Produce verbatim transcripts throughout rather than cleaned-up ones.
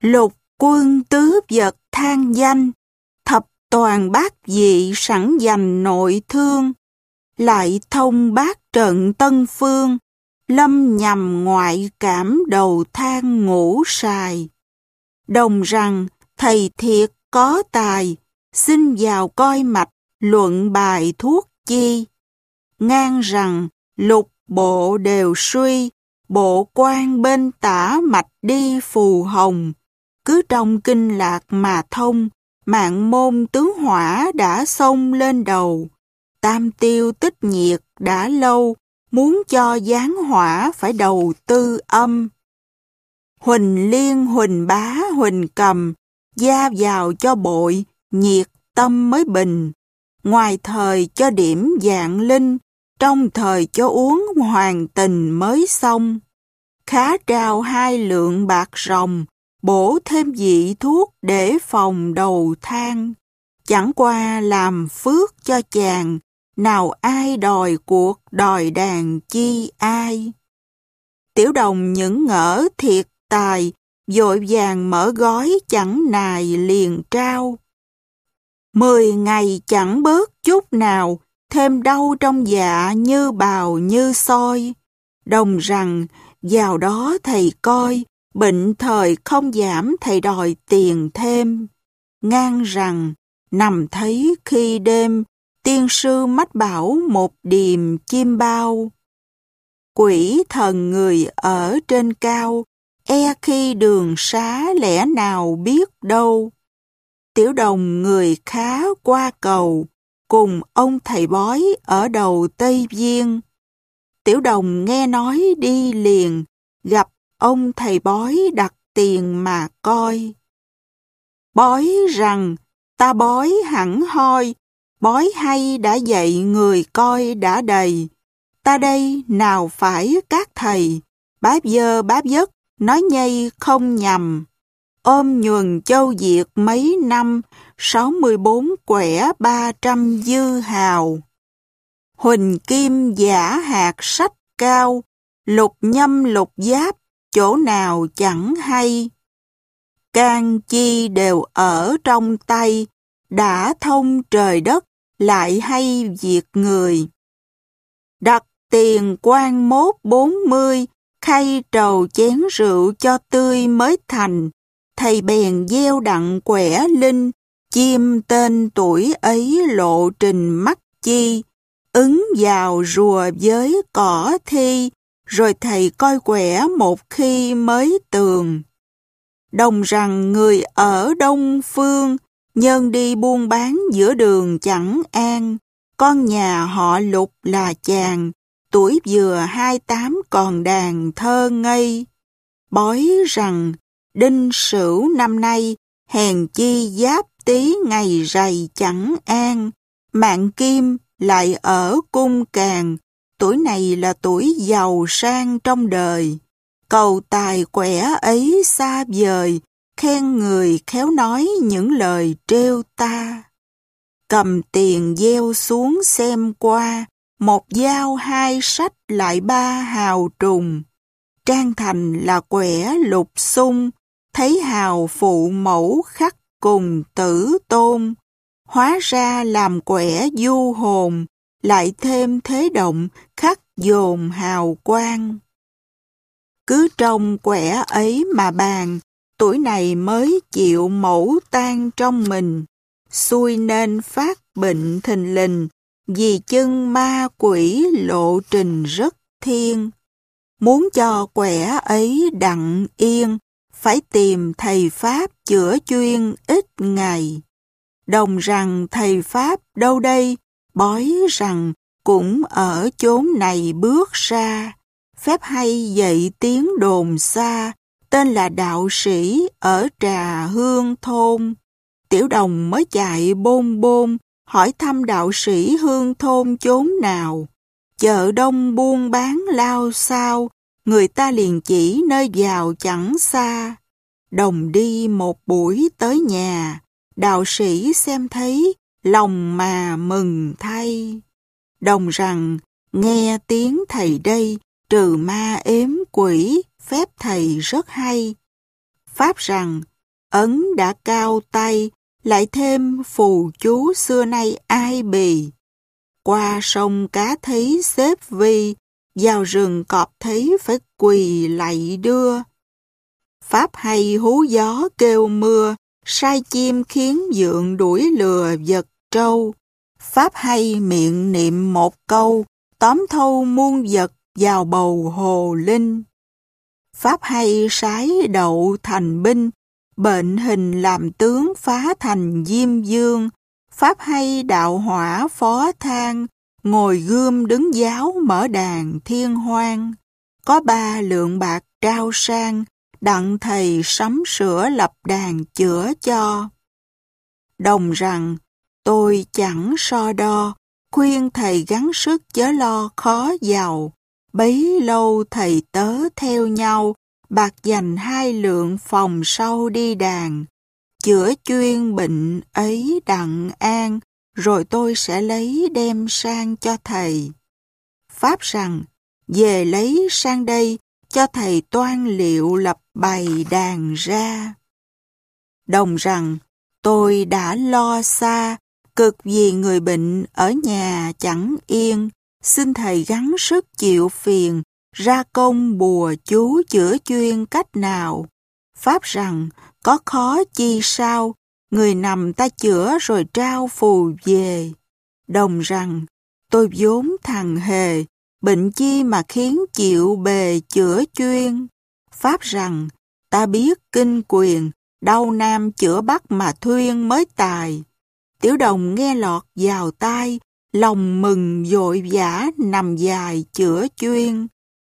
Lục quân tứ vật than danh, thập toàn bát dị sẵn dành nội thương. Lại thông bát trận tân phương, lâm nhằm ngoại cảm đầu than ngũ sài. Đồng rằng thầy thiệt có tài, xin vào coi mạch luận bài thuốc chi. Ngang rằng lục bộ đều suy, bộ quan bên tả mạch đi phù hồng. Cứ trong kinh lạc mà thông, mạng môn tướng hỏa đã xông lên đầu. Tam tiêu tích nhiệt đã lâu, muốn cho giáng hỏa phải đầu tư âm. Huỳnh liên huỳnh bá huỳnh cầm, gia vào cho bội, nhiệt tâm mới bình. Ngoài thời cho điểm dạng linh, trong thời cho uống hoàng tình mới xong. Khá trao hai lượng bạc ròng, bổ thêm vị thuốc để phòng đầu than. Chẳng qua làm phước cho chàng, nào ai đòi cuộc đòi đàn chi ai. Tiểu đồng những ngỡ thiệt tài, vội vàng mở gói chẳng nài liền trao. Mười ngày chẳng bớt chút nào, thêm đau trong dạ như bào như soi. Đồng rằng vào đó thầy coi, bệnh thời không giảm thầy đòi tiền thêm. Ngang rằng nằm thấy khi đêm, tiên sư mách bảo một điềm chim bao. Quỷ thần người ở trên cao, e khi đường xá lẽ nào biết đâu. Tiểu đồng người khá qua cầu, cùng ông thầy bói ở đầu Tây Viên. Tiểu đồng nghe nói đi liền, gặp ông thầy bói đặt tiền mà coi. Bói rằng, ta bói hẳn hoi, bói hay đã dạy người coi đã đầy. Ta đây nào phải các thầy, bá dơ bá vất, nói nhây không nhầm. Ôm nhuần châu Việt mấy năm, sáu mươi bốn quẻ ba trăm dư hào. Huỳnh kim giả hạt sách cao, lục nhâm lục giáp, chỗ nào chẳng hay. Can chi đều ở trong tay, đã thông trời đất, lại hay việc người. Đặt tiền quan mốt bốn mươi, khay trầu chén rượu cho tươi mới thành. Thầy bèn gieo đặng quẻ linh, chim tên tuổi ấy lộ trình mắt chi. Ứng vào rùa với cỏ thi, rồi thầy coi quẻ một khi mới tường. Đồng rằng người ở Đông Phương, nhân đi buôn bán giữa đường chẳng an. Con nhà họ Lục là chàng, tuổi vừa hai tám còn đàn thơ ngây. Bói rằng, đinh sửu năm nay, hèn chi giáp tý ngày rày chẳng an. Mạng kim lại ở cung càng, tuổi này là tuổi giàu sang trong đời. Cầu tài quẻ ấy xa vời, khen người khéo nói những lời trêu ta. Cầm tiền gieo xuống xem qua, một dao hai sách lại ba hào trùng. Trang thành là quẻ lục xung, thấy hào phụ mẫu khắc cùng tử tôn. Hóa ra làm quẻ du hồn, lại thêm thế động khắc dồn hào quang. Cứ trong quẻ ấy mà bàn, tuổi này mới chịu mẫu tan trong mình. Xui nên phát bệnh thình lình, vì chân ma quỷ lộ trình rất thiên. Muốn cho quẻ ấy đặng yên, phải tìm thầy Pháp chữa chuyên ít ngày. Đồng rằng thầy Pháp đâu đây, bói rằng cũng ở chốn này bước ra. Phép hay dạy tiếng đồn xa, tên là đạo sĩ ở Trà Hương thôn. Tiểu đồng mới chạy bôn bôn, hỏi thăm đạo sĩ Hương thôn chốn nào. Chợ đông buôn bán lao sao, người ta liền chỉ nơi vào chẳng xa. Đồng đi một buổi tới nhà, đạo sĩ xem thấy, lòng mà mừng thay. Đồng rằng, nghe tiếng thầy đây, trừ ma ếm quỷ, phép thầy rất hay. Pháp rằng, ấn đã cao tay, lại thêm phù chú xưa nay ai bì. Qua sông cá thấy xếp vi, vào rừng cọp thấy phải quỳ lạy đưa. Pháp hay hú gió kêu mưa, sai chim khiến dượng đuổi lừa vật trâu. Pháp hay miệng niệm một câu, tóm thâu muôn vật vào bầu hồ linh. Pháp hay sái đậu thành binh, bệnh hình làm tướng phá thành diêm dương. Pháp hay đạo hỏa phó thang, ngồi gươm đứng giáo mở đàn thiên hoang. Có ba lượng bạc trao sang, đặng thầy sắm sửa lập đàn chữa cho. Đồng rằng, tôi chẳng so đo, khuyên thầy gắng sức chớ lo khó giàu. Bấy lâu thầy tớ theo nhau, bạc dành hai lượng phòng sau đi đàn. Chữa chuyên bệnh ấy đặng an, rồi tôi sẽ lấy đem sang cho thầy. Pháp rằng, về lấy sang đây, cho thầy toan liệu lập bày đàn ra. Đồng rằng, tôi đã lo xa, cực vì người bệnh ở nhà chẳng yên, xin thầy gắng sức chịu phiền, ra công bùa chú chữa chuyên cách nào. Pháp rằng, có khó chi sao, người nằm ta chữa rồi trao phù về. Đồng rằng, tôi vốn thằng hề, bệnh chi mà khiến chịu bề chữa chuyên. Pháp rằng, ta biết kinh quyền, đau nam chữa bắc mà thuyên mới tài. Tiểu đồng nghe lọt vào tai, lòng mừng vội vã nằm dài chữa chuyên.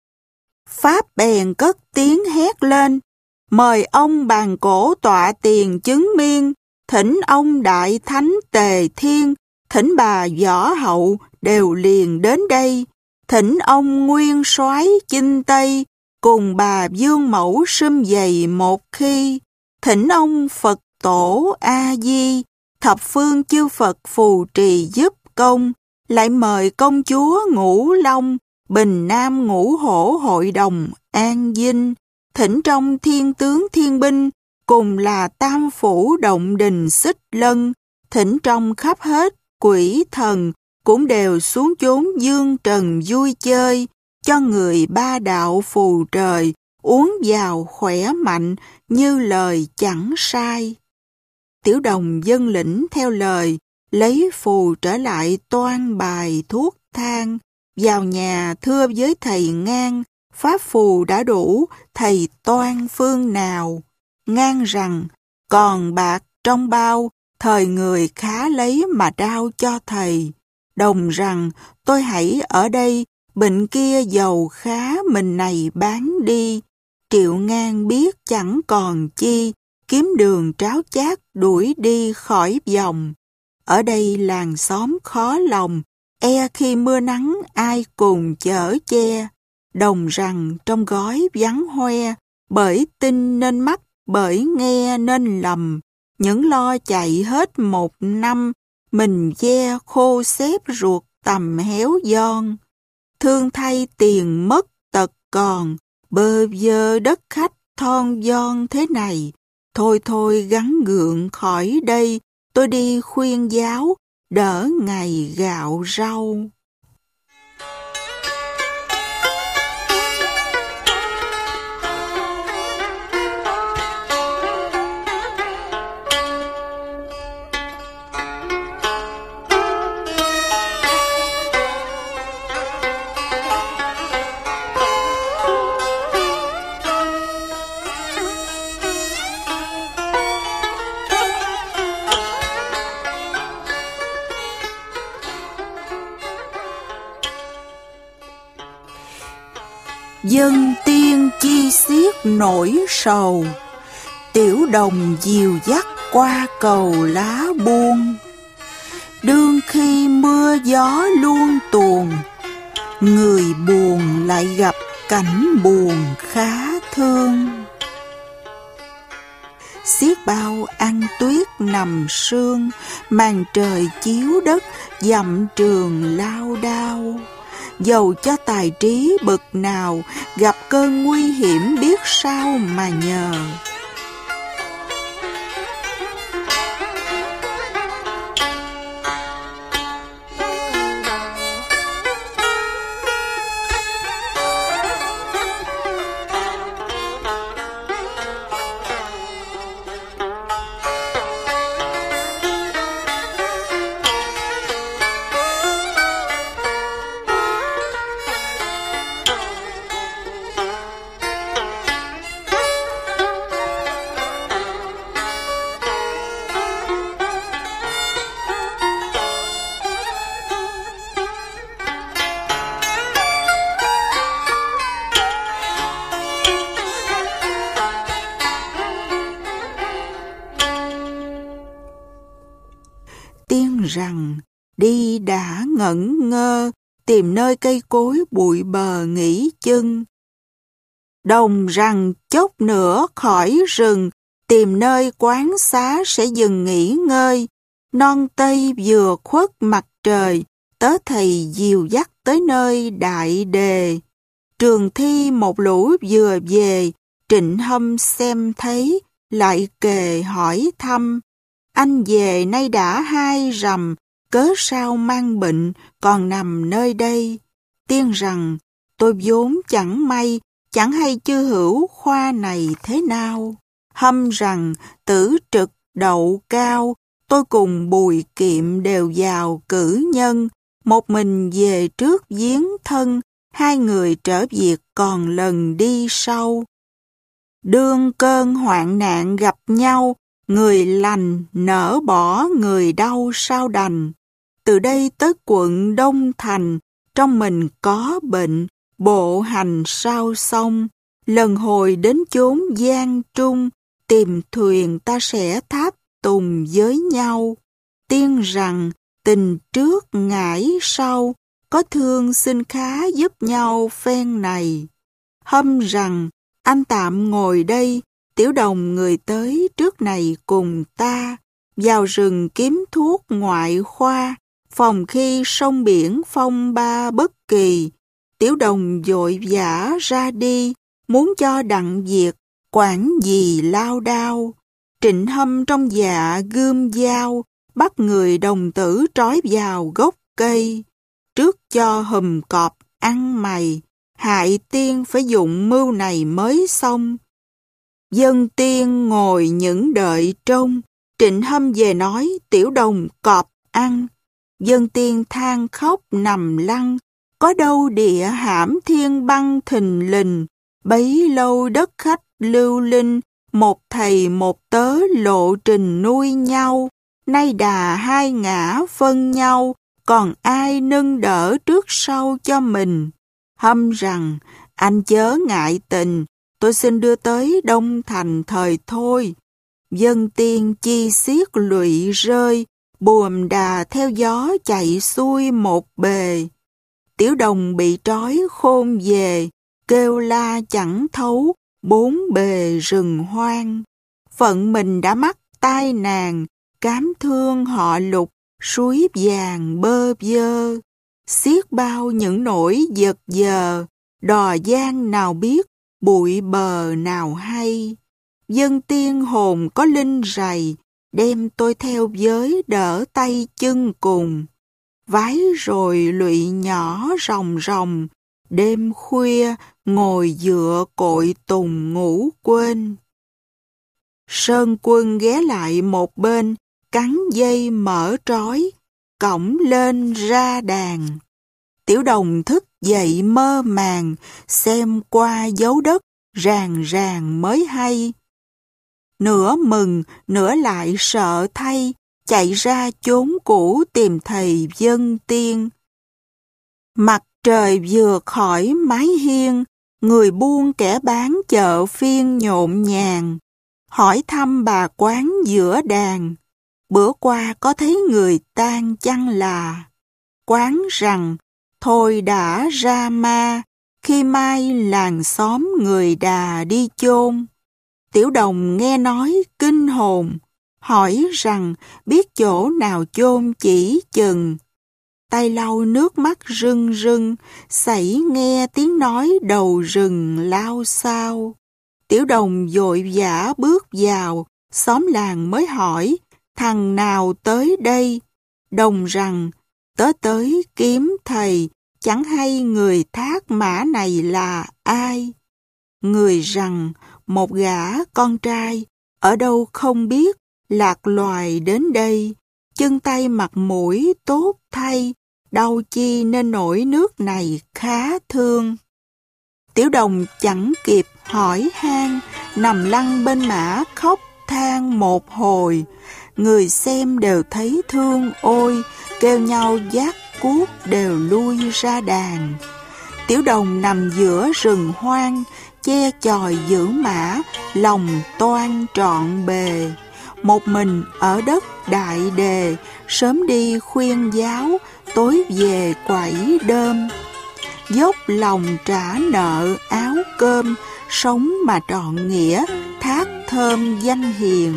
Pháp bèn cất tiếng hét lên, mời ông bàn cổ tọa tiền chứng miên, thỉnh ông đại thánh tề thiên, thỉnh bà võ hậu đều liền đến đây, thỉnh ông nguyên soái chinh tây, cùng bà dương mẫu sum vầy một khi, thỉnh ông Phật tổ A Di, thập phương chư Phật phù trì giúp công, lại mời công chúa Ngũ Long, Bình Nam Ngũ Hổ hội đồng an dinh, thỉnh trong thiên tướng thiên binh, cùng là tam phủ động đình xích lân, thỉnh trong khắp hết quỷ thần, cũng đều xuống chốn dương trần vui chơi, cho người ba đạo phù trời, uống vào khỏe mạnh, như lời chẳng sai. Tiểu đồng dân lĩnh theo lời, lấy phù trở lại toan bài thuốc thang, vào nhà thưa với thầy ngang, pháp phù đã đủ, thầy toan phương nào. Ngang rằng, còn bạc trong bao, thời người khá lấy mà trao cho thầy. Đồng rằng, tôi hãy ở đây, bệnh kia giàu khá mình này bán đi. Triệu Ngang biết chẳng còn chi, kiếm đường tráo chát đuổi đi khỏi vòng. Ở đây làng xóm khó lòng, e khi mưa nắng ai cùng chở che. Đồng rằng trong gói vắng hoe, bởi tin nên mắc, bởi nghe nên lầm. Những lo chạy hết một năm, mình ve khô xếp ruột tầm héo giòn. Thương thay tiền mất tật còn, bơ vơ đất khách thon giòn thế này. Thôi thôi gắng gượng khỏi đây, tôi đi khuyên giáo, đỡ ngày gạo rau. Dân tiên chi xiết nỗi sầu, tiểu đồng dìu dắt qua cầu lá buông. Đương khi mưa gió luôn tuồn, người buồn lại gặp cảnh buồn khá thương. Xiết bao ăn tuyết nằm sương, màn trời chiếu đất dặm trường lao đao. Dầu cho tài trí bậc nào, gặp cơn nguy hiểm biết sao mà nhờ. rằng đi đã ngẩn ngơ, tìm nơi cây cối bụi bờ nghỉ chân. Đồng rằng chốc nữa khỏi rừng, tìm nơi quán xá sẽ dừng nghỉ ngơi. Non tây vừa khuất mặt trời, tớ thầy dìu dắt tới nơi đại đề. Trường thi một lũ vừa về, Trịnh Hâm xem thấy, lại kề hỏi thăm. Anh về nay đã hai rằm, cớ sao mang bệnh, còn nằm nơi đây. Tiên rằng, tôi vốn chẳng may, chẳng hay chư hữu khoa này thế nào. Hâm rằng, tử trực đậu cao, tôi cùng Bùi Kiệm đều vào cử nhân. Một mình về trước viếng thân, hai người trở việc còn lần đi sau. Đương cơn hoạn nạn gặp nhau, người lành nỡ bỏ người đau sao đành. Từ đây tới quận Đông Thành, trong mình có bệnh, bộ hành sao xong. Lần hồi đến chốn Giang Trung, tìm thuyền ta sẽ tháp tùng với nhau. Tiên rằng tình trước ngãi sau, có thương xin khá giúp nhau phen này. Hâm rằng anh tạm ngồi đây, Tiểu Đồng người tới trước này cùng ta. Vào rừng kiếm thuốc ngoại khoa, phòng khi sông biển phong ba bất kỳ. Tiểu Đồng vội vã ra đi, muốn cho đặng việc, quản gì lao đao. Trịnh Hâm trong dạ gươm dao, bắt người đồng tử trói vào gốc cây. Trước cho hùm cọp ăn mày, hại tiên phải dụng mưu này mới xong. Dân tiên ngồi những đợi trông, Trịnh Hâm về nói Tiểu Đồng cọp ăn. Dân tiên than khóc nằm lăn, có đâu địa hãm thiên băng thình lình. Bấy lâu đất khách lưu linh, một thầy một tớ lộ trình nuôi nhau. Nay đà hai ngã phân nhau, còn ai nâng đỡ trước sau cho mình. Hâm rằng, anh chớ ngại tình, tôi xin đưa tới Đông Thành thời thôi. Dân tiên chi xiết lụy rơi, buồm đà theo gió chạy xuôi một bề. Tiểu Đồng bị trói khôn về, kêu la chẳng thấu, bốn bề rừng hoang. Phận mình đã mắc tai nạn, cám thương họ Lục, suối vàng bơ vơ. Xiết bao những nỗi giật giờ, đò giang nào biết, bụi bờ nào hay. Dân tiên hồn có linh rầy, đem tôi theo giới đỡ tay chân cùng. Vái rồi lụy nhỏ ròng ròng, đêm khuya ngồi dựa cội tùng ngủ quên. Sơn Quân ghé lại một bên, cắn dây mở trói, cõng lên ra đàn. Tiểu Đồng thức dậy mơ màng, xem qua dấu đất, ràng ràng mới hay. Nửa mừng, nửa lại sợ thay, chạy ra chốn cũ tìm thầy Dân Tiên. Mặt trời vừa khỏi mái hiên, người buôn kẻ bán chợ phiên nhộn nhàng. Hỏi thăm bà quán giữa đàn, bữa qua có thấy người tang chăng là. Quán rằng, thôi đã ra ma, khi mai làng xóm người đà đi chôn. Tiểu Đồng nghe nói kinh hồn, hỏi rằng biết chỗ nào chôn chỉ chừng. Tay lau nước mắt rưng rưng, sảy nghe tiếng nói đầu rừng lao sao. Tiểu Đồng vội vã bước vào, xóm làng mới hỏi, thằng nào tới đây? Đồng rằng, tớ tới kiếm thầy, chẳng hay người thác mã này là ai. Người rằng, một gã con trai, ở đâu không biết, lạc loài đến đây, chân tay mặt mũi tốt thay, đau chi nên nổi nước này khá thương. Tiểu Đồng chẳng kịp hỏi han, nằm lăn bên mã khóc than một hồi. Người xem đều thấy thương ôi, kêu nhau giác cuốc đều lui ra đàn. Tiểu Đồng nằm giữa rừng hoang, che chòi giữ mã, lòng toan trọn bề. một mình ở đất Đại Đề, sớm đi khuyên giáo, tối về quẩy đơm. Dốc lòng trả nợ áo cơm, sống mà trọn nghĩa, thác thơm danh hiền.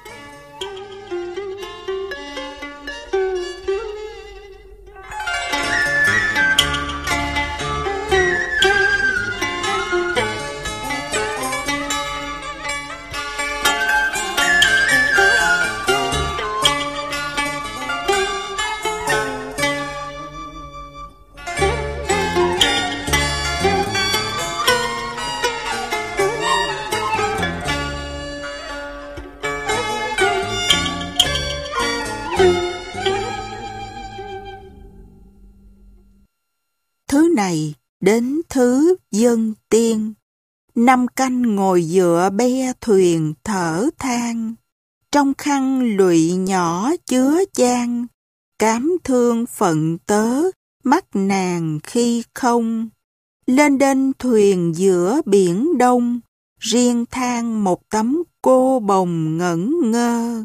Thứ này đến thứ dân tiên, năm canh ngồi dựa be thuyền thở than, trong khăn lụy nhỏ chứa chan, cám thương phận tớ, mắt nàng khi không. Lên đên thuyền giữa biển đông, riêng than một tấm cô bồng ngẩn ngơ.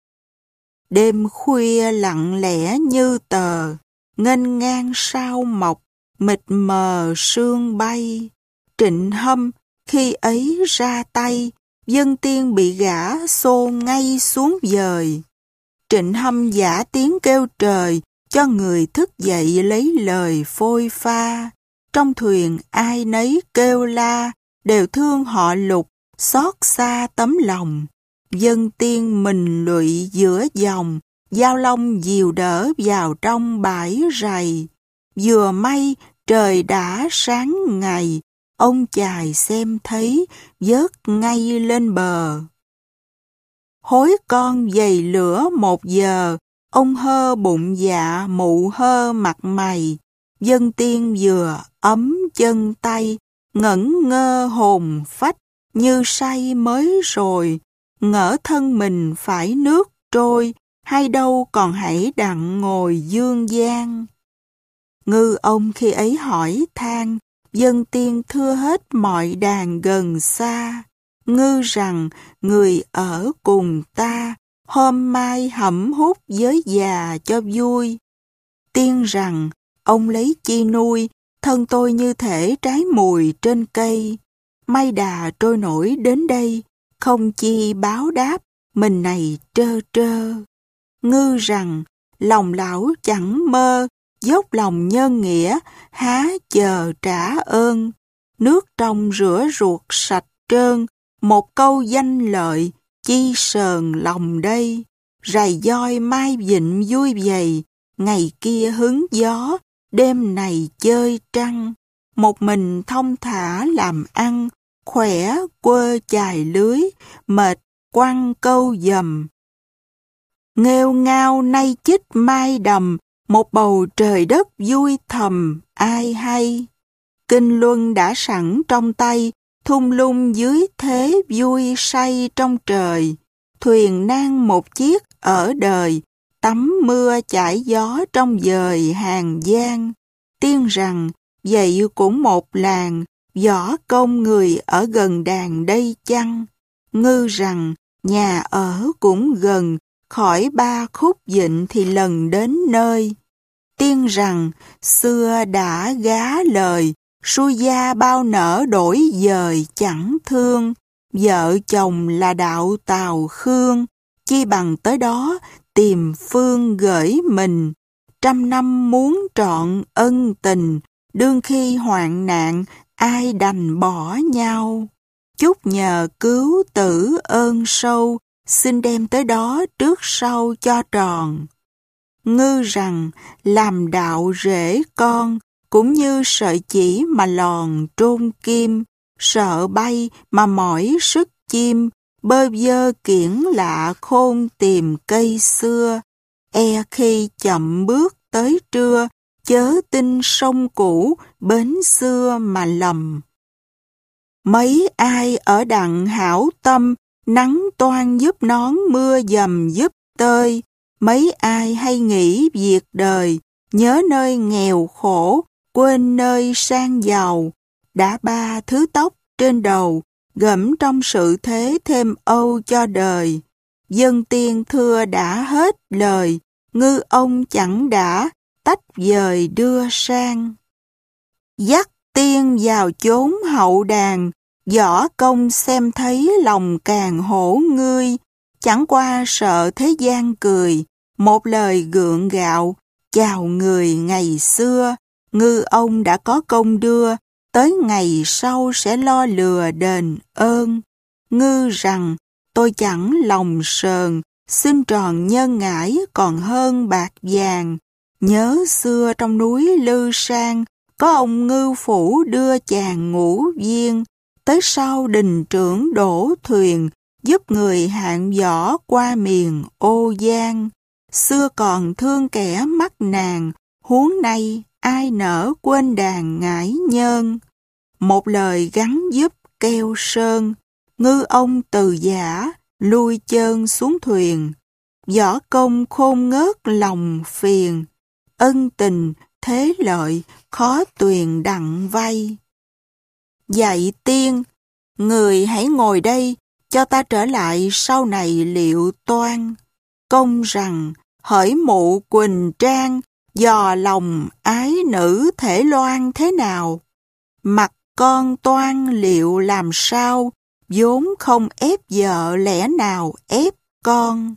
Đêm khuya lặng lẽ như tờ, nghênh ngang sao mọc, mịt mờ sương bay. Trịnh Hâm khi ấy ra tay, dân tiên bị gã xô ngay xuống dời. Trịnh Hâm giả tiếng kêu trời, cho người thức dậy lấy lời phôi pha. Trong thuyền ai nấy kêu la, đều thương họ Lục, xót xa tấm lòng. Dân tiên mình lụy giữa dòng, Giao Long dìu đỡ vào trong bãi rầy. Vừa may trời đã sáng ngày, ông chài xem thấy, vớt ngay lên bờ. Hối con dày lửa một giờ, ông hơ bụng dạ mụ hơ mặt mày. Dân tiên vừa ấm chân tay, ngẩn ngơ hồn phách, như say mới rồi, ngỡ thân mình phải nước trôi, hay đâu còn hãy đặng ngồi dương gian. Ngư ông khi ấy hỏi than, dân tiên thưa hết mọi đàn gần xa. Ngư rằng người ở cùng ta, hôm mai hẩm hút với già cho vui. Tiên rằng ông lấy chi nuôi, thân tôi như thể trái mùi trên cây. May đà trôi nổi đến đây, không chi báo đáp, mình này trơ trơ. Ngư rằng lòng lão chẳng mơ, dốc lòng nhân nghĩa, há chờ trả ơn. Nước trong rửa ruột sạch trơn, một câu danh lợi, chi sờn lòng đây. Rày doi mai vịnh vui vầy, ngày kia hứng gió, đêm này chơi trăng. Một mình thong thả làm ăn, khỏe quơ chài lưới, mệt quăng câu dầm. Nghêu ngao nay chích mai đầm, một bầu trời đất vui thầm ai hay. Kinh luân đã sẵn trong tay, thung lung dưới thế vui say trong trời. Thuyền nan một chiếc ở đời, tắm mưa chải gió trong dời hàng giang. Tiên rằng vậy cũng một làng, võ công người ở gần đàn đây chăng? Ngư rằng nhà ở cũng gần, khỏi ba khúc vịnh thì lần đến nơi. Tiên rằng xưa đã gá lời, xuôi gia bao nở đổi dời chẳng thương. Vợ chồng là đạo Tào Khương, chi bằng tới đó tìm phương gửi mình. Trăm năm muốn trọn ân tình, đương khi hoạn nạn ai đành bỏ nhau. Chúc nhờ cứu tử ơn sâu, xin đem tới đó trước sau cho tròn. Ngư rằng làm đạo rễ con, cũng như sợi chỉ mà lòn trôn kim, sợ bay mà mỏi sức chim, bơ vơ kiển lạ khôn tìm cây xưa. E khi chậm bước tới trưa, chớ tin sông cũ, bến xưa mà lầm. Mấy ai ở đặng hảo tâm, nắng toan giúp nón mưa dầm giúp tơi. Mấy ai hay nghĩ việc đời, nhớ nơi nghèo khổ, quên nơi sang giàu. Đã ba thứ tóc trên đầu, gẫm trong sự thế thêm âu cho đời. Dân tiên thưa đã hết lời, ngư ông chẳng đã, tách dời đưa sang. Dắt tiên vào chốn hậu đàn, võ công xem thấy lòng càng hổ ngươi, chẳng qua sợ thế gian cười, một lời gượng gạo, chào người ngày xưa, ngư ông đã có công đưa, tới ngày sau sẽ lo lừa đền ơn. Ngư rằng, tôi chẳng lòng sờn, xin tròn nhân ngãi còn hơn bạc vàng. Nhớ xưa trong núi Lư Sang, có ông ngư phủ đưa chàng ngũ viên, tới sau đình trưởng đổ thuyền, giúp người hạng võ qua miền Ô Giang. Xưa còn thương kẻ mắc nàng, huống nay ai nỡ quên đàn ngải nhơn. Một lời gắn giúp keo sơn, ngư ông từ giả, lui chơn xuống thuyền. Võ công khôn ngớt lòng phiền, ân tình thế lợi khó tuyền đặng vay. Dạy tiên, người hãy ngồi đây, cho ta trở lại sau này liệu toan. Công rằng, hỡi mụ Quỳnh Trang, dò lòng ái nữ thể loan thế nào? Mặt con toan liệu làm sao, vốn không ép vợ lẽ nào ép con.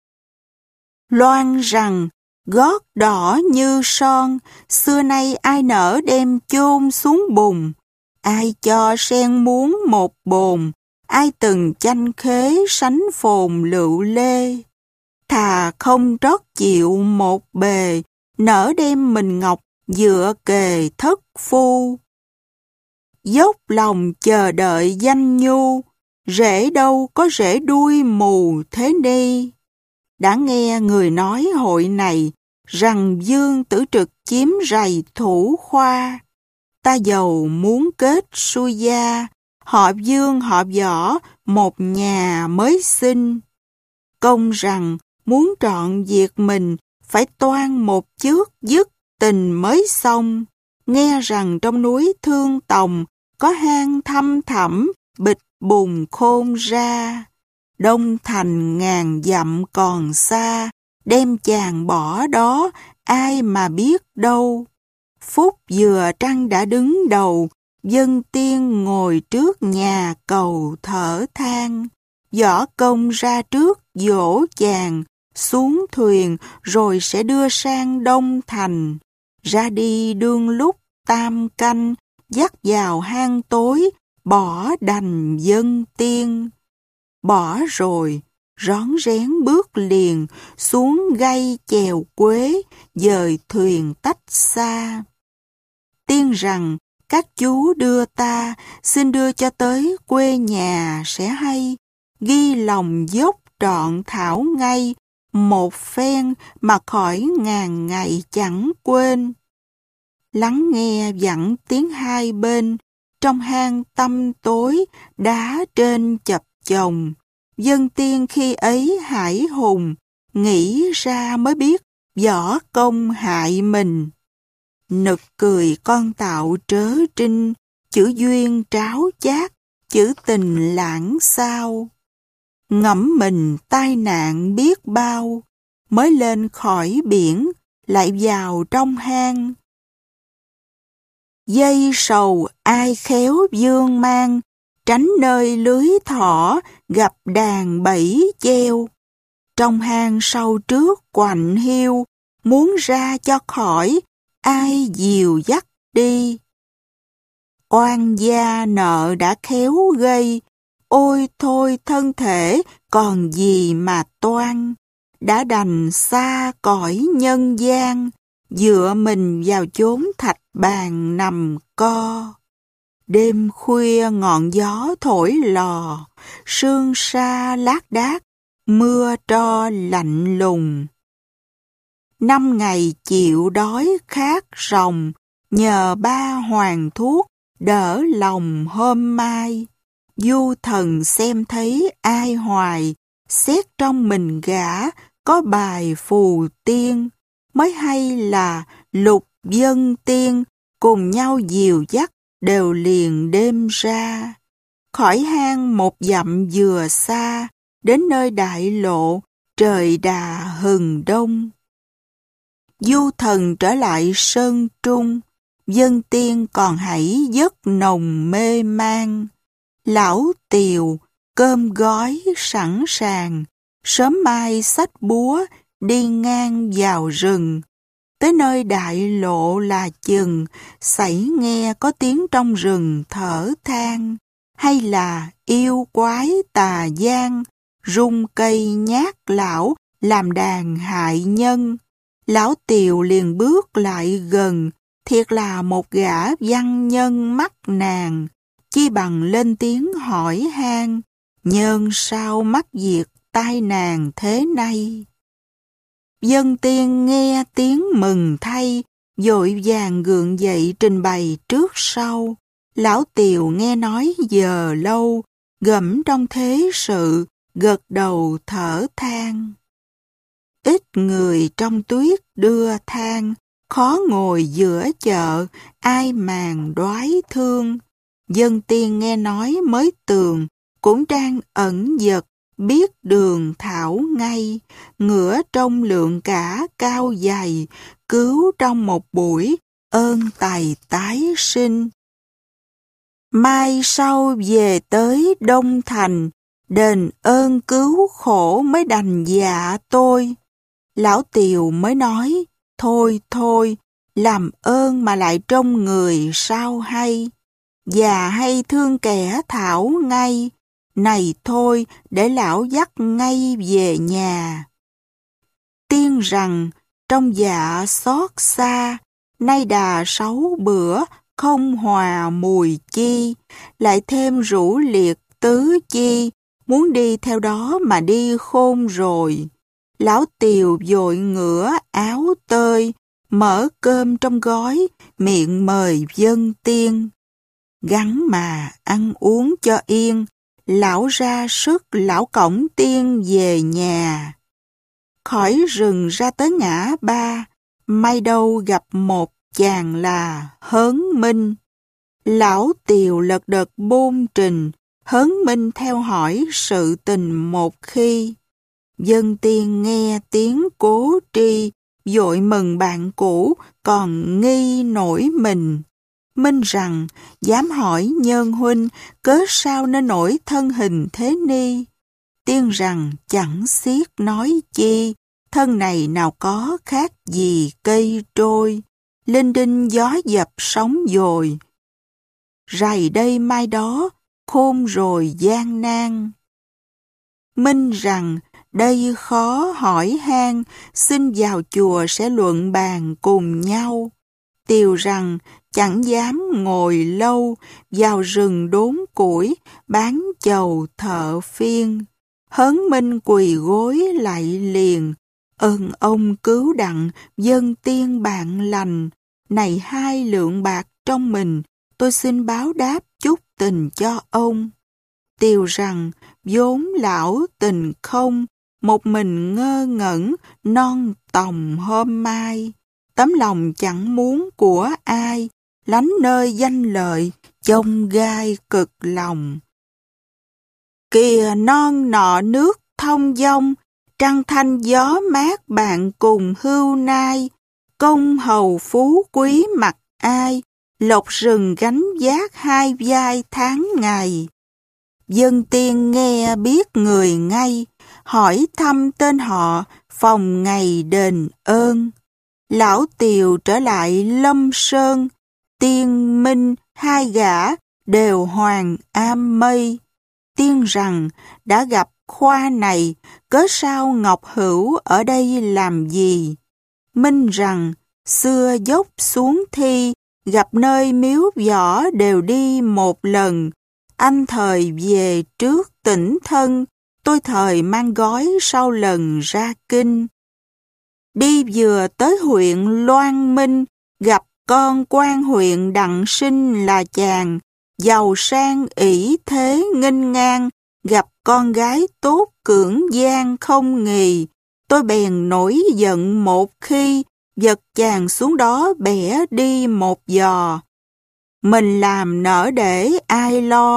Loan rằng, gót đỏ như son, xưa nay ai nỡ đem chôn xuống bùn. Ai cho sen muốn một bồn, ai từng chanh khế sánh phồn lựu lê. Thà không trót chịu một bề, nỡ đem mình ngọc dựa kề thất phu. Dốc lòng chờ đợi danh nhu, rễ đâu có rễ đuôi mù thế ni. Đã nghe người nói hội này, rằng Dương Tử Trực chiếm rầy thủ khoa. Ta giàu muốn kết xuôi gia, họ Dương họ Võ một nhà mới sinh. Công rằng muốn trọn việc mình, phải toan một trước dứt tình mới xong. Nghe rằng trong núi Thương Tòng, có hang thăm thẳm, bịch bùn khôn ra. Đông thành ngàn dặm còn xa, đem chàng bỏ đó, ai mà biết đâu. Phúc vừa trăng đã đứng đầu, dân tiên ngồi trước nhà cầu thở than. Võ công ra trước dỗ chàng, xuống thuyền rồi sẽ đưa sang Đông thành. Ra đi đương lúc tam canh, dắt vào hang tối, bỏ đành dân tiên. Bỏ rồi, rón rén bước liền, xuống gây chèo quế, dời thuyền tách xa. Tiên rằng, các chú đưa ta, xin đưa cho tới quê nhà sẽ hay, ghi lòng dốc trọn thảo ngay, một phen mà khỏi ngàn ngày chẳng quên. Lắng nghe vẳng tiếng hai bên, trong hang tăm tối, đá trên chập chồng. Dân tiên khi ấy hải hùng, nghĩ ra mới biết võ công hại mình. Nực cười con tạo trớ trinh, chữ duyên tráo chát, chữ tình lãng sao. Ngẫm mình tai nạn biết bao, mới lên khỏi biển, lại vào trong hang. Dây sầu ai khéo dương mang, tránh nơi lưới thỏ, gặp đàn bẫy treo. Trong hang sau trước quạnh hiu, muốn ra cho khỏi, ai dìu dắt đi. Oan gia nợ đã khéo gây, ôi thôi thân thể còn gì mà toan. Đã đành xa cõi nhân gian, dựa mình vào chốn thạch bàn nằm co. Đêm khuya ngọn gió thổi lò, sương sa lác đác, mưa tro lạnh lùng. Năm ngày chịu đói khát ròng, nhờ ba hoàng thuốc đỡ lòng hôm mai. Du thần xem thấy ai hoài, xét trong mình gã có bài phù tiên, mới hay là lục dân tiên cùng nhau dìu dắt đều liền đêm ra. Khỏi hang một dặm vừa xa, đến nơi đại lộ, trời đà hừng đông. Du thần trở lại sơn trung, dân tiên còn hãy giấc nồng mê man. Lão tiều, cơm gói sẵn sàng, sớm mai xách búa đi ngang vào rừng. Tới nơi đại lộ là chừng, sảy nghe có tiếng trong rừng thở than, hay là yêu quái tà gian, rung cây nhát lão làm đàn hại nhân. Lão tiều liền bước lại gần, thiệt là một gã văn nhân mắt nàng, chi bằng lên tiếng hỏi han, nhân sao mắc việc tai nàng thế này. Dân tiên nghe tiếng mừng thay, vội vàng gượng dậy trình bày trước sau. Lão tiều nghe nói giờ lâu, gẫm trong thế sự, gật đầu thở than. Ít người trong tuyết đưa than, khó ngồi giữa chợ, ai màng đoái thương. Dân tiên nghe nói mới tường, cũng đang ẩn giật, biết đường thảo ngay, ngửa trong lượng cả cao dày, cứu trong một buổi, ơn tài tái sinh. Mai sau về tới Đông Thành, đền ơn cứu khổ mới đành dạ tôi. Lão tiều mới nói, thôi thôi, làm ơn mà lại trông người sao hay. Già hay thương kẻ thảo ngay, này thôi để lão dắt ngay về nhà. Tiên rằng, trong dạ xót xa, nay đà sáu bữa, không hòa mùi chi, lại thêm rủ liệt tứ chi, muốn đi theo đó mà đi khôn rồi. Lão tiều vội ngửa áo tơi, mở cơm trong gói, miệng mời dân tiên. Gắn mà ăn uống cho yên, lão ra sức lão cõng tiên về nhà. Khỏi rừng ra tới ngã ba, may đâu gặp một chàng là Hớn Minh. Lão tiều lật đật bôn trình, Hớn Minh theo hỏi sự tình một khi. Dân tiên nghe tiếng cố tri, vội mừng bạn cũ, còn nghi nổi mình. Minh rằng, dám hỏi nhân huynh, cớ sao nên nổi thân hình thế ni? Tiên rằng, chẳng xiết nói chi, thân này nào có khác gì cây trôi, linh đinh gió dập sóng dồi. Rày đây mai đó, khôn rồi gian nan. Minh rằng, đây khó hỏi han, xin vào chùa sẽ luận bàn cùng nhau. Tiều rằng, chẳng dám ngồi lâu, vào rừng đốn củi, bán chầu thợ phiên. Hớn Minh quỳ gối lại liền, ơn ông cứu đặng, dân tiên bạn lành. Này hai lượng bạc trong mình, tôi xin báo đáp chút tình cho ông. Tiều rằng, vốn lão tình không, một mình ngơ ngẩn, non tòng hôm mai. Tấm lòng chẳng muốn của ai, lánh nơi danh lợi, chông gai cực lòng. Kìa non nọ nước thông dong, trăng thanh gió mát bạn cùng hưu nai, công hầu phú quý mặt ai, lộc rừng gánh vác hai vai tháng ngày. Dân tiên nghe biết người ngay, hỏi thăm tên họ, phòng ngày đền ơn. Lão tiều trở lại Lâm Sơn, tiên minh hai gã đều hoàng am mây. Tiên rằng, đã gặp khoa này, cớ sao Ngọc Hữu ở đây làm gì? Minh rằng, xưa dốc xuống thi, gặp nơi miếu võ đều đi một lần. Anh thời về trước tỉnh thân, tôi thời mang gói sau lần ra kinh. Đi vừa tới huyện Loan Minh, gặp con quan huyện Đặng Sinh là chàng, giàu sang ỷ thế nghênh ngang, gặp con gái tốt cưỡng gian không nghì. Tôi bèn nổi giận một khi, giật chàng xuống đó bẻ đi một giò. Mình làm nỡ để ai lo,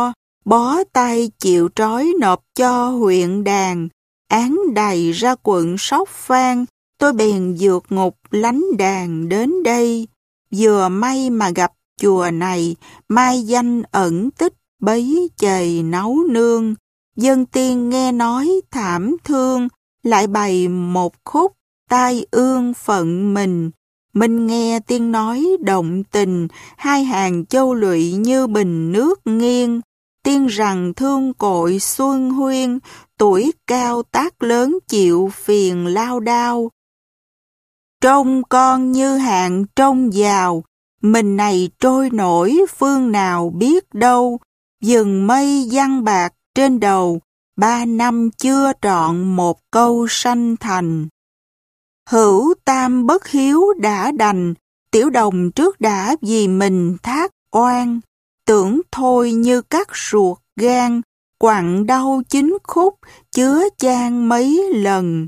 bó tay chịu trói nộp cho huyện đàn, án đầy ra quận Sóc Phan, tôi bèn vượt ngục lánh đàn đến đây. Vừa may mà gặp chùa này, mai danh ẩn tích bấy chày nấu nương. Dân tiên nghe nói thảm thương, lại bày một khúc tai ương phận mình. Mình nghe tiên nói động tình, hai hàng châu lụy như bình nước nghiêng. Tiên rằng thương cội xuân huyên, tuổi cao tác lớn chịu phiền lao đao. Trông con như hạng trông giàu, mình này trôi nổi phương nào biết đâu. Dừng mây giăng bạc trên đầu, ba năm chưa trọn một câu sanh thành. Hữu tam bất hiếu đã đành, tiểu đồng trước đã vì mình thác oan. Tưởng thôi như cắt ruột gan, quặn đau chín khúc, chứa chan mấy lần.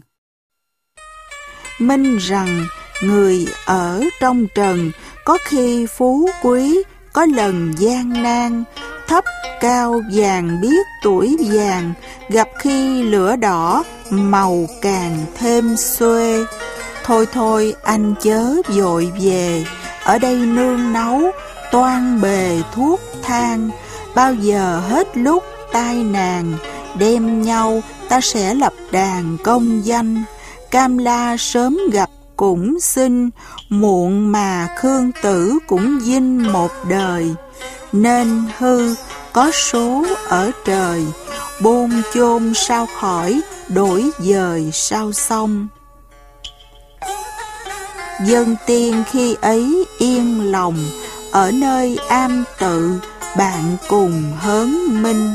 Minh rằng, người ở trong trần, có khi phú quý, có lần gian nan. Thấp cao vàng biết tuổi vàng, gặp khi lửa đỏ, màu càng thêm xuê. Thôi thôi anh chớ vội về, ở đây nương nấu, toan bề thuốc thang. Bao giờ hết lúc tai nạn, đem nhau ta sẽ lập đàn công danh. Cam la sớm gặp cũng xin, muộn mà Khương Tử cũng dinh một đời. Nên hư có số ở trời, bôn chôn sao khỏi, đổi dời sao xong. Dân tiên khi ấy yên lòng, ở nơi am tự, bạn cùng hớn minh.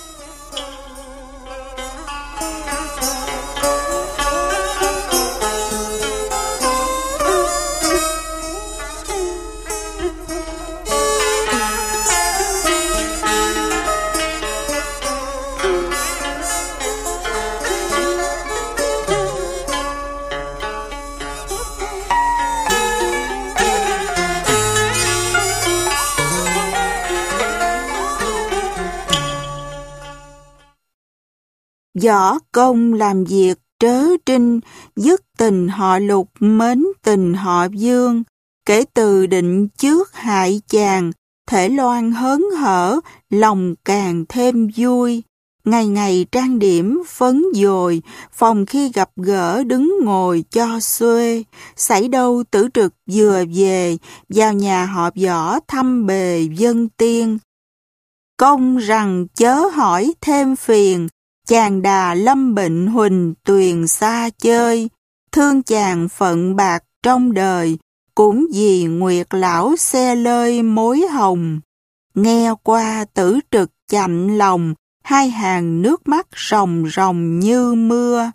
Võ Công làm việc trớ trinh, dứt tình họ Lục mến tình họ Dương. Kể từ định trước hại chàng, thể loan hớn hở, lòng càng thêm vui. Ngày ngày trang điểm phấn dồi, phòng khi gặp gỡ đứng ngồi cho xuê. Xảy đâu Tử Trực vừa về, vào nhà họ Võ thăm bề dân tiên. Công rằng chớ hỏi thêm phiền, chàng đà lâm bệnh huỳnh tuyền xa chơi. Thương chàng phận bạc trong đời, cũng vì Nguyệt lão xe lơi mối hồng. Nghe qua Tử Trực chạnh lòng, hai hàng nước mắt ròng ròng như mưa.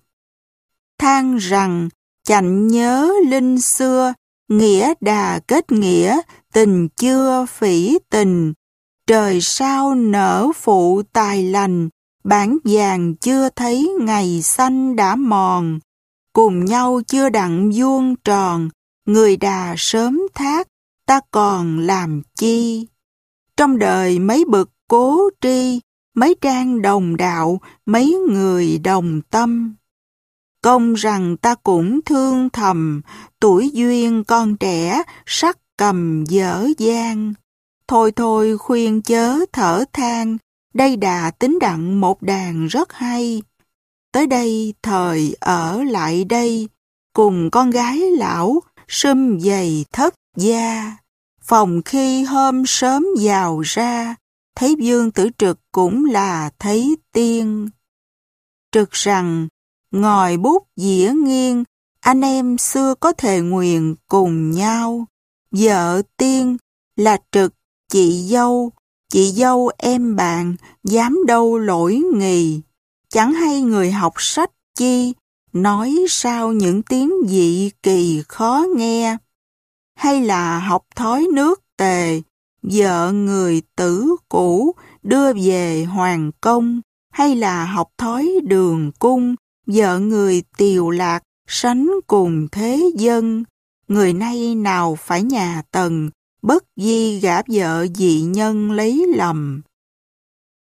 Than rằng chạnh nhớ linh xưa, nghĩa đà kết nghĩa, tình chưa phỉ tình. Trời sao nở phụ tài lành, bản vàng chưa thấy ngày xanh đã mòn. Cùng nhau chưa đặng vuông tròn, người đà sớm thác, ta còn làm chi? Trong đời mấy bậc cố tri, mấy trang đồng đạo, mấy người đồng tâm. Công rằng ta cũng thương thầm, tuổi duyên con trẻ, sắc cầm dở dang. Thôi thôi khuyên chớ thở than, đây đà tính đặng một đàn rất hay. Tới đây thời ở lại đây, cùng con gái lão, sum vầy thất gia. Phòng khi hôm sớm vào ra, thấy Dương Tử Trực cũng là thấy tiên. Trực rằng, ngòi bút dĩa nghiêng, anh em xưa có thề nguyền cùng nhau. Vợ tiên là Trực, chị dâu, chị dâu em bạn, dám đâu lỗi nghì. Chẳng hay người học sách chi, nói sao những tiếng dị kỳ khó nghe. Hay là học thói nước Tề, vợ người tử cũ đưa về hoàng công. Hay là học thói Đường Cung, vợ người Tiều Lạc sánh cùng thế dân. Người nay nào phải nhà Tần, bất di gả vợ dị nhân lấy lầm.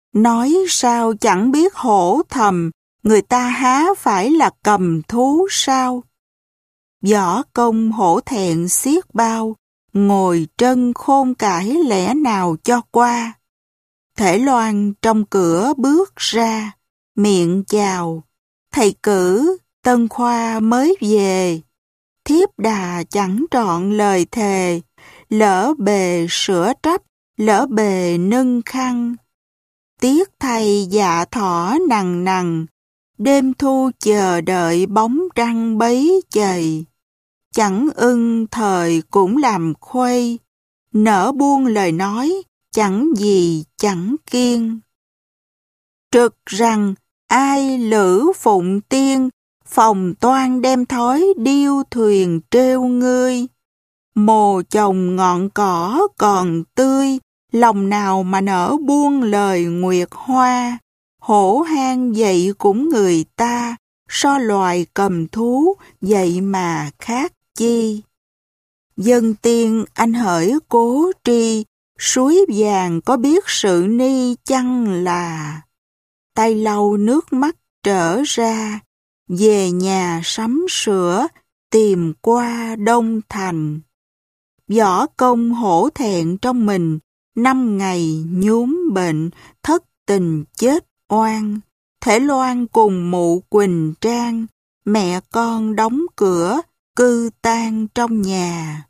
Nói sao chẳng biết hổ thầm, người ta há phải là cầm thú sao? Võ Công hổ thẹn xiết bao, ngồi trân khôn cãi lẽ nào cho qua. Thể Loan trong cửa bước ra, miệng chào, thầy cử, Tân Khoa mới về. Thiếp đà chẳng trọn lời thề, lỡ bề sửa trách, lỡ bề nâng khăn. Tiếc thầy dạ thỏ nằng nằng, đêm thu chờ đợi bóng trăng bấy chày. Chẳng ưng thời cũng làm khuây, nỡ buông lời nói, chẳng gì chẳng kiên. Trực rằng ai lữ phụng tiên, phòng toan đem thói điêu thuyền trêu ngươi. Mồ chồng ngọn cỏ còn tươi, lòng nào mà nỡ buông lời nguyệt hoa. Hổ hang vậy cũng người ta, so loài cầm thú, vậy mà khác chi. Dân tiên anh hỡi cố tri, suối vàng có biết sự ni chăng là. Tay lau nước mắt trở ra, về nhà sắm sửa, tìm qua Đông Thành. Võ Công hổ thẹn trong mình, năm ngày nhúm bệnh, thất tình chết oan. Thể Loan cùng mụ Quỳnh Trang, mẹ con đóng cửa, cư tan trong nhà.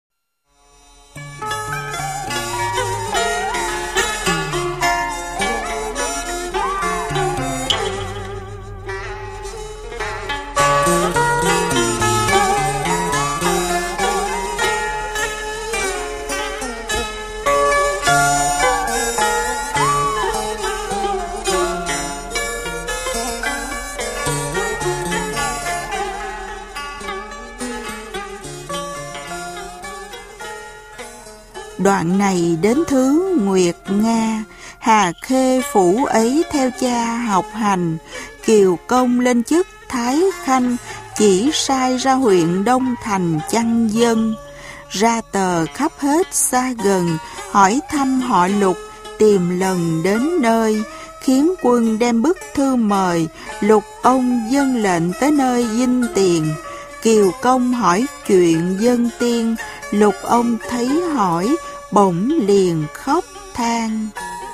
Đoạn này đến thứ Nguyệt Nga, Hà Khê phủ ấy theo cha học hành, Kiều Công lên chức Thái Khanh, chỉ sai ra huyện Đông Thành chăn dân. Ra tờ khắp hết xa gần, hỏi thăm họ Lục, tìm lần đến nơi, khiến quân đem bức thư mời, Lục ông dâng lệnh tới nơi Dinh Tiền. Kiều Công hỏi chuyện dân tiên, Lục ông thấy hỏi, bỗng liền khóc than.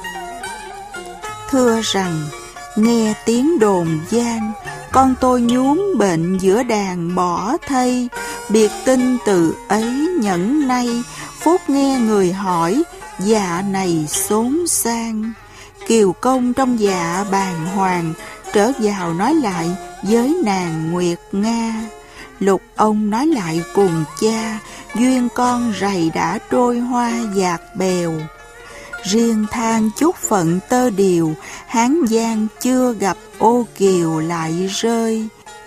Thưa rằng, nghe tiếng đồn gian, con tôi nhuốm bệnh giữa đàn bỏ thây, biệt tin từ ấy nhẫn nay, phút nghe người hỏi, dạ này xốn sang. Kiều Công trong dạ bàng hoàng, trở vào nói lại với nàng Nguyệt Nga. Lục ông nói lại cùng cha, duyên con rầy đã trôi hoa dạt bèo. Riêng than chút phận tơ điều, Hán Giang chưa gặp ô kiều lại rơi.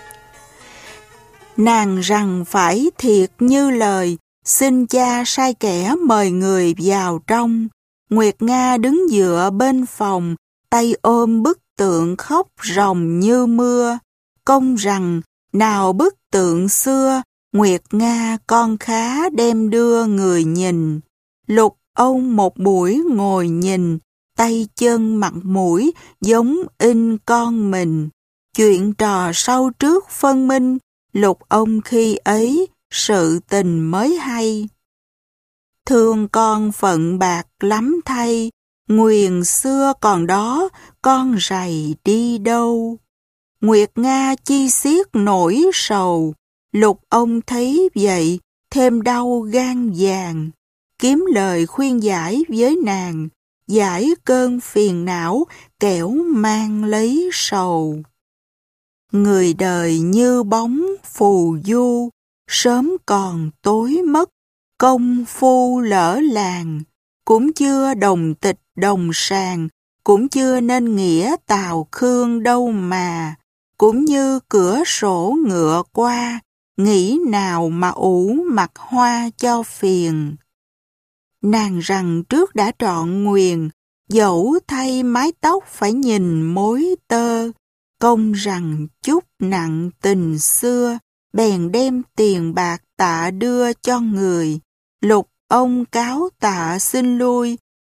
Nàng rằng phải thiệt như lời, xin cha sai kẻ mời người vào trong. Nguyệt Nga đứng dựa bên phòng, tay ôm bức tượng khóc ròng như mưa. Công rằng, nào bức tượng xưa, Nguyệt Nga con khá đem đưa người nhìn. Lục ông một buổi ngồi nhìn, tay chân mặt mũi giống in con mình. Chuyện trò sau trước phân minh, Lục ông khi ấy sự tình mới hay. Thương con phận bạc lắm thay, nguyền xưa còn đó, con rầy đi đâu. Nguyệt Nga chi xiết nỗi sầu, Lục ông thấy vậy, thêm đau gan vàng. Kiếm lời khuyên giải với nàng, giải cơn phiền não, kẻo mang lấy sầu. Người đời như bóng phù du, sớm còn tối mất, công phu lỡ làng. Cũng chưa đồng tịch đồng sàng, cũng chưa nên nghĩa Tào Khương đâu mà. Cũng như cửa sổ ngựa qua, nghĩ nào mà ủ mặt hoa cho phiền. Nàng rằng trước đã trọn nguyền, dẫu thay mái tóc phải nhìn mối tơ. Công rằng chút nặng tình xưa, bèn đem tiền bạc tạ đưa cho người. Lục ông cáo tạ xin lui,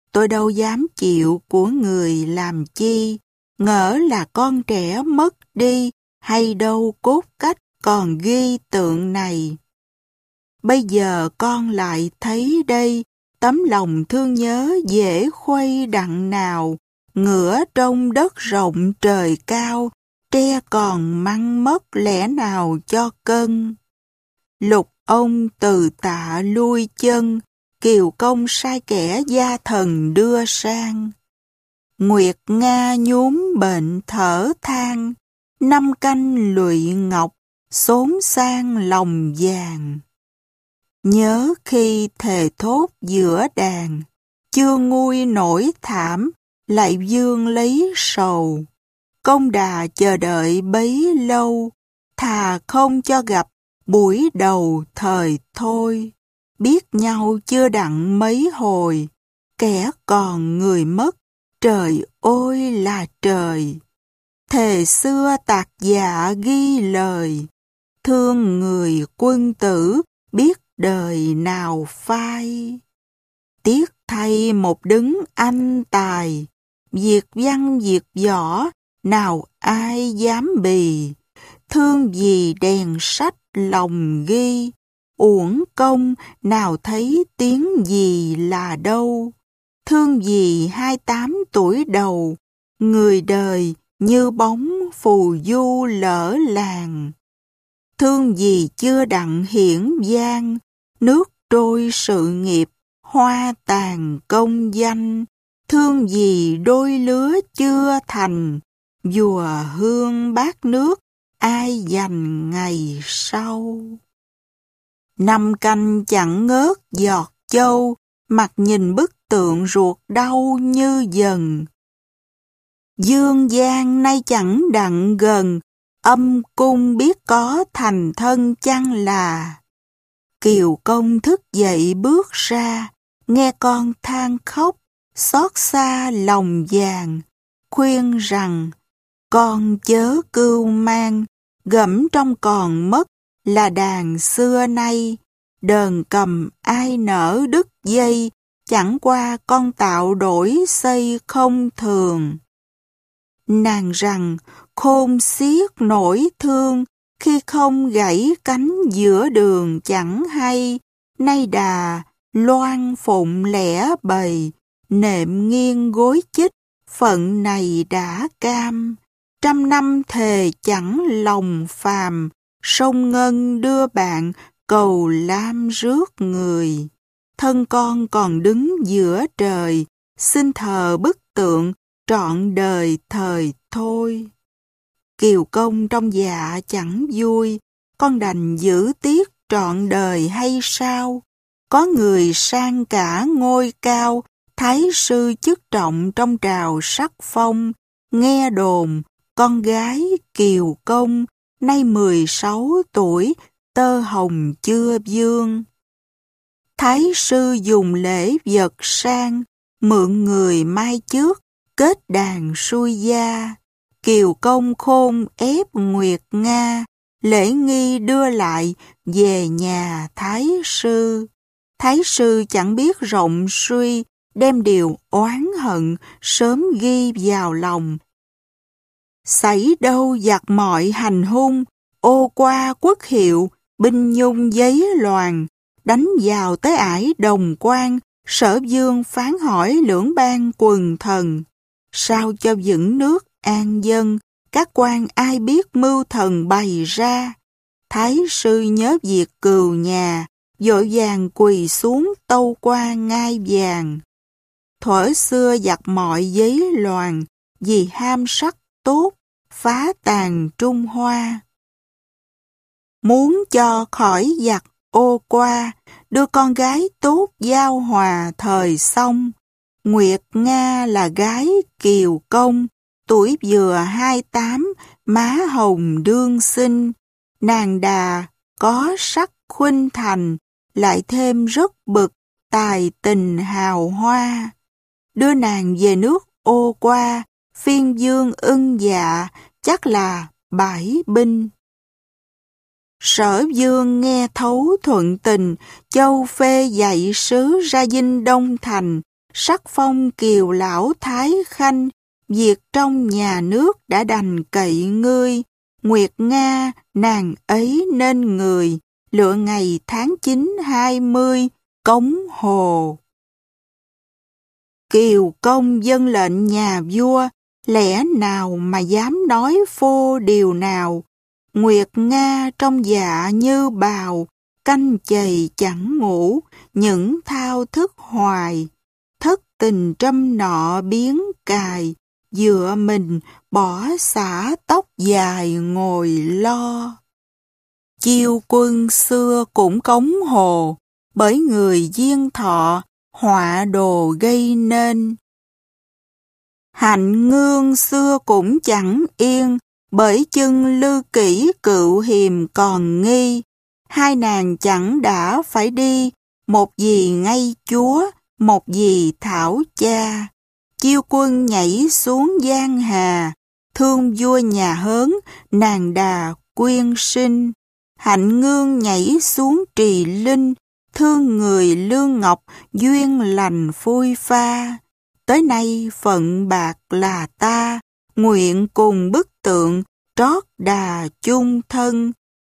Tôi đâu dám chịu của người làm chi, ngỡ là con trẻ mất đi, hay đâu cốt cách còn ghi tượng này. Bây giờ con lại thấy đây, tấm lòng thương nhớ dễ khuây đặng nào, ngửa trong đất rộng trời cao, tre còn măng mất lẽ nào cho cân. Lục ông từ tạ lui chân, Kiều Công sai kẻ gia thần đưa sang. Nguyệt Nga nhúm bệnh thở than, năm canh lụy ngọc, xốn sang lòng vàng. Nhớ khi thề thốt giữa đàn, chưa nguôi nổi thảm, lại vương lấy sầu. Công đà chờ đợi bấy lâu, thà không cho gặp buổi đầu thời thôi. Biết nhau chưa đặng mấy hồi, kẻ còn người mất, trời ôi là trời. Thề xưa tạc dạ ghi lời, thương người quân tử, biết đời nào phai. Tiếc thay một đứng anh tài, việc văn việc võ, nào ai dám bì. Thương gì đèn sách lòng ghi, uổng công nào thấy tiếng gì là đâu. Thương gì hai tám tuổi đầu, người đời như bóng phù du lỡ làng. Thương gì chưa đặng hiển giang, nước trôi sự nghiệp, hoa tàn công danh. Thương gì đôi lứa chưa thành, dùa hương bát nước, ai dành ngày sau. Năm canh chẳng ngớt giọt châu, mặt nhìn bức tượng ruột đau như dần. Dương gian nay chẳng đặng gần, âm cung biết có thành thân chăng là. Kiều Công thức dậy bước ra, nghe con than khóc, xót xa lòng vàng, khuyên rằng con chớ cưu mang, gẫm trong còn mất là đàn xưa nay. Đờn cầm ai nỡ đứt dây, chẳng qua con tạo đổi xây không thường. Nàng rằng khôn xiết nỗi thương, khi không gãy cánh giữa đường chẳng hay. Nay đà loan phụng lẻ bầy, nệm nghiêng gối chích, phận này đã cam. Trăm năm thề chẳng lòng phàm, sông ngân đưa bạn cầu lam rước người. Thân con còn đứng giữa trời, xin thờ bức tượng trọn đời thời thôi. Kiều Công trong dạ chẳng vui, con đành giữ tiếc trọn đời hay sao? Có người sang cả ngôi cao, thái sư chức trọng trong trào sắc phong. Nghe đồn, con gái Kiều Công, nay mười sáu tuổi, tơ hồng chưa vương. Thái sư dùng lễ vật sang, mượn người mai trước, kết đàn xuôi gia. Kiều Công khôn ép Nguyệt Nga, lễ nghi đưa lại về nhà Thái sư. Thái sư chẳng biết rộng suy, đem điều oán hận sớm ghi vào lòng. Xảy đâu giặc mọi hành hung, ô qua quốc hiệu, binh nhung giấy loàn, đánh vào tới ải Đồng Quan. Sở vương phán hỏi lưỡng bang quần thần, sao cho vững nước an dân, các quan ai biết mưu thần bày ra. Thái sư nhớ việc cừu nhà, vội vàng quỳ xuống tâu qua ngai vàng. Thuở xưa giặc mọi giấy loàn, vì ham sắc tốt, phá tàn Trung Hoa. Muốn cho khỏi giặc ô qua, đưa con gái tốt giao hòa thời xong. Nguyệt Nga là gái Kiều Công, tuổi vừa hai tám, má hồng đương xinh. Nàng đà có sắc khuynh thành, lại thêm rất bực, tài tình hào hoa. Đưa nàng về nước ô qua, phiên vương ưng dạ, chắc là bãi binh. Sở vương nghe thấu thuận tình, châu phê dạy sứ ra dinh Đông Thành, sắc phong kiều lão thái khanh, việc trong nhà nước đã đành cậy ngươi. Nguyệt Nga nàng ấy nên người, lựa ngày tháng chín hai mươi, cống hồ. Kiều công dâng lệnh nhà vua, lẽ nào mà dám nói phô điều nào. Nguyệt Nga trong dạ như bào, canh chày chẳng ngủ, những thao thức hoài. Thất tình trăm nọ biến cài, dựa mình bỏ xả tóc dài ngồi lo. Chiêu quân xưa cũng cống hồ, bởi người diên thọ, họa đồ gây nên. Hạnh Ngương xưa cũng chẳng yên, bởi chân Lư Kỷ cựu hiềm còn nghi. Hai nàng chẳng đã phải đi, một vì ngay chúa, một vì thảo cha. Chiêu quân nhảy xuống giang hà, thương vua nhà Hớn, nàng đà quyên sinh. Hạnh Ngương nhảy xuống Trì Linh, thương người Lương Ngọc, duyên lành phôi pha. Tới nay phận bạc là ta, nguyện cùng bức tượng, trót đà chung thân.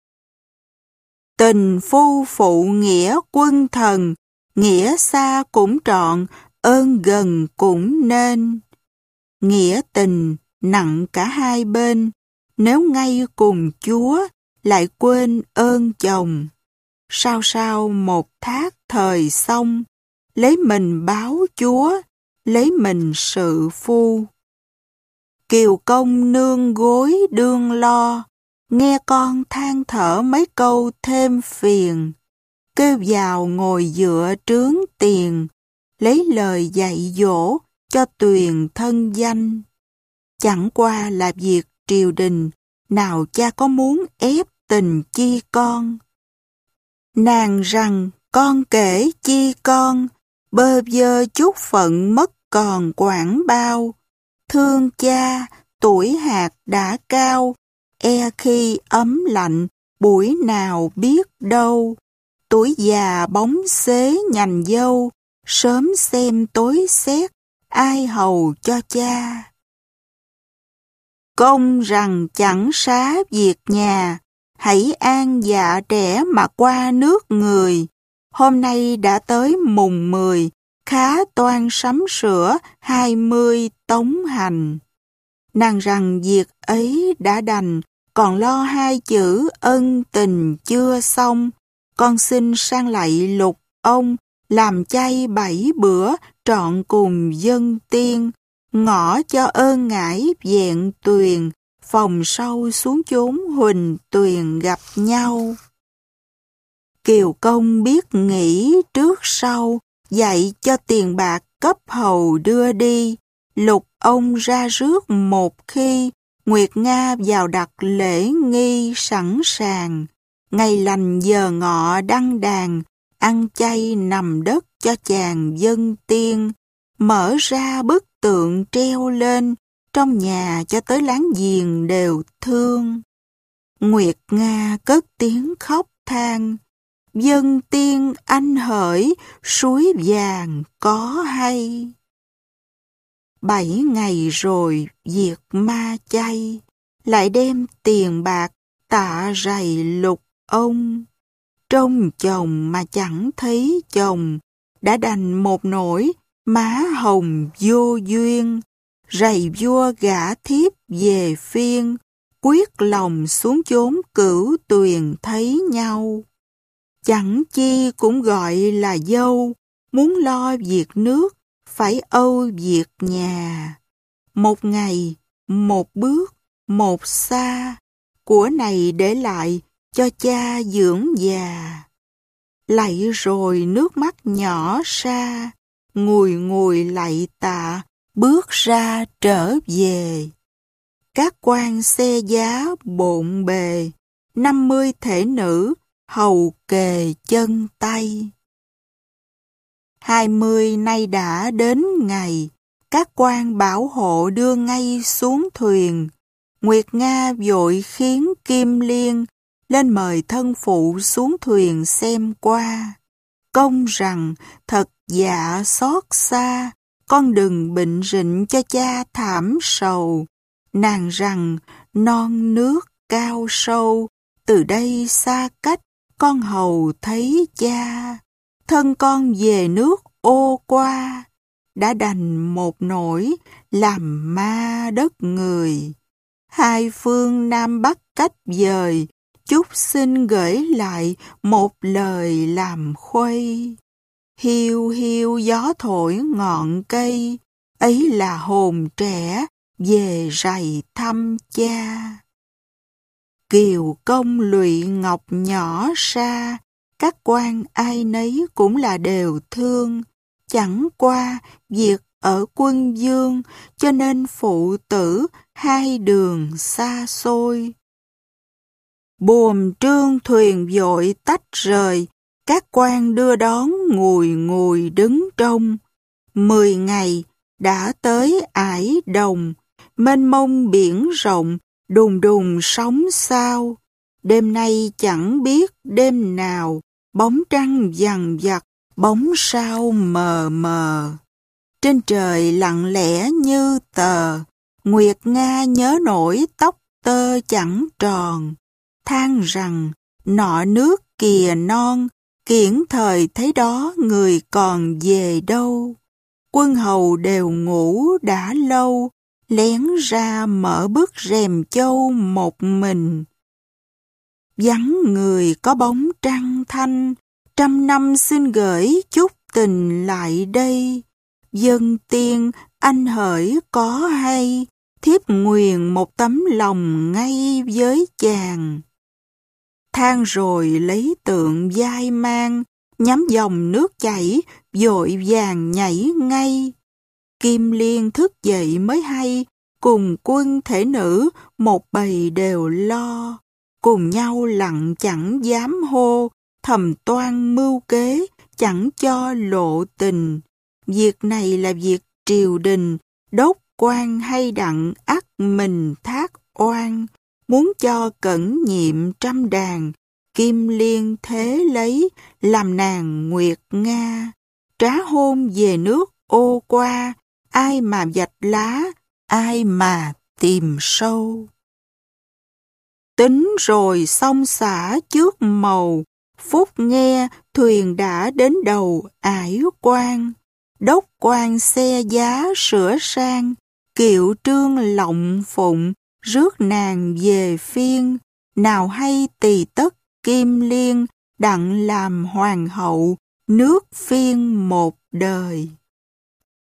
Tình phu phụ nghĩa quân thần, nghĩa xa cũng trọn, ơn gần cũng nên. Nghĩa tình nặng cả hai bên, nếu ngay cùng chúa, lại quên ơn chồng. Sao sao một thác thời xong, lấy mình báo chúa, lấy mình sự phu. Kiều công nương gối đương lo, nghe con than thở mấy câu thêm phiền. Kêu vào ngồi dựa trướng tiền, lấy lời dạy dỗ cho tuyền thân danh. Chẳng qua là việc triều đình, nào cha có muốn ép tình chi con. Nàng rằng con kể chi con, bơ vơ chút phận mất còn quản bao. Thương cha, tuổi hạt đã cao, e khi ấm lạnh, buổi nào biết đâu. Tuổi già bóng xế nhành dâu, sớm xem tối xét, ai hầu cho cha. Công rằng chẳng xá việc nhà, hãy an dạ trẻ mà qua nước người. Hôm nay đã tới mùng mười, khá toan sắm sửa hai mươi tống hành. Nàng rằng việc ấy đã đành, còn lo hai chữ ân tình chưa xong. Con xin sang lạy lục ông, làm chay bảy bữa trọn cùng dân tiên. Ngõ cho ơn ngãi vẹn tuyền, phòng sâu xuống chốn huỳnh tuyền gặp nhau. Kiều công biết nghĩ trước sau, dạy cho tiền bạc cấp hầu đưa đi. Lục ông ra rước một khi, Nguyệt Nga vào đặt lễ nghi sẵn sàng. Ngày lành giờ ngọ đăng đàn, ăn chay nằm đất cho chàng dân tiên. Mở ra bức tượng treo lên, trong nhà cho tới láng giềng đều thương. Nguyệt Nga cất tiếng khóc than, dân tiên anh hỡi, suối vàng có hay. Bảy ngày rồi diệt ma chay, lại đem tiền bạc tạ rầy lục ông. Trông chồng mà chẳng thấy chồng, đã đành một nỗi má hồng vô duyên. Rầy vua gả thiếp về phiên, quyết lòng xuống chốn cửu tuyền thấy nhau. Chẳng chi cũng gọi là dâu, muốn lo việc nước, phải âu việc nhà. Một ngày, một bước, một xa, của này để lại cho cha dưỡng già. Lạy rồi nước mắt nhỏ xa, ngùi ngùi lạy tạ, bước ra trở về. Các quan xe giá bộn bề, năm mươi thể nữ, hầu kề chân tay. Hai mươi nay đã đến ngày, các quan bảo hộ đưa ngay xuống thuyền. Nguyệt Nga vội khiến Kim Liên lên mời thân phụ xuống thuyền xem qua. Công rằng thật dạ xót xa, con đừng bệnh rịnh cho cha thảm sầu. Nàng rằng non nước cao sâu, từ đây xa cách con hầu thấy cha. Thân con về nước ô qua, đã đành một nỗi làm ma đất người. Hai phương Nam Bắc cách dời, chúc xin gửi lại một lời làm khuây. Hiu hiu gió thổi ngọn cây, ấy là hồn trẻ về rày thăm cha. Kiều công lụy ngọc nhỏ xa, các quan ai nấy cũng là đều thương. Chẳng qua việc ở quân dương, cho nên phụ tử hai đường xa xôi. Buồm trương thuyền vội tách rời, các quan đưa đón ngùi ngùi đứng trông. Mười ngày đã tới Ải Đồng, mênh mông biển rộng, đùng đùng sóng sao. Đêm nay chẳng biết đêm nào, bóng trăng vằng vặc, bóng sao mờ mờ. Trên trời lặng lẽ như tờ, Nguyệt Nga nhớ nổi tóc tơ chẳng tròn. Than rằng nọ nước kìa non, kiển thời thấy đó người còn về đâu. Quân hầu đều ngủ đã lâu, lén ra mở bức rèm châu một mình. Vắng người có bóng trăng thanh, trăm năm xin gửi chút tình lại đây. Dân tiên anh hỡi có hay, thiếp nguyền một tấm lòng ngay với chàng. Than rồi lấy tượng vai mang, nhắm dòng nước chảy, vội vàng nhảy ngay. Kim Liên thức dậy mới hay, cùng quân thể nữ một bầy đều lo. Cùng nhau lặng chẳng dám hô, thầm toan mưu kế, chẳng cho lộ tình. Việc này là việc triều đình, đốc quan hay đặng ắt mình thác oan. Muốn cho cẩn nhiệm trăm đàn, Kim Liên thế lấy, làm nàng Nguyệt Nga. Trá hôn về nước ô qua, ai mà vạch lá, ai mà tìm sâu. Tính rồi xong xả trước màu, phút nghe thuyền đã đến đầu Ải Quan. Đốc quan xe giá sửa sang, kiệu trương lộng phụng, rước nàng về phiên. Nào hay tỳ tất Kim Liên, đặng làm hoàng hậu, nước phiên một đời.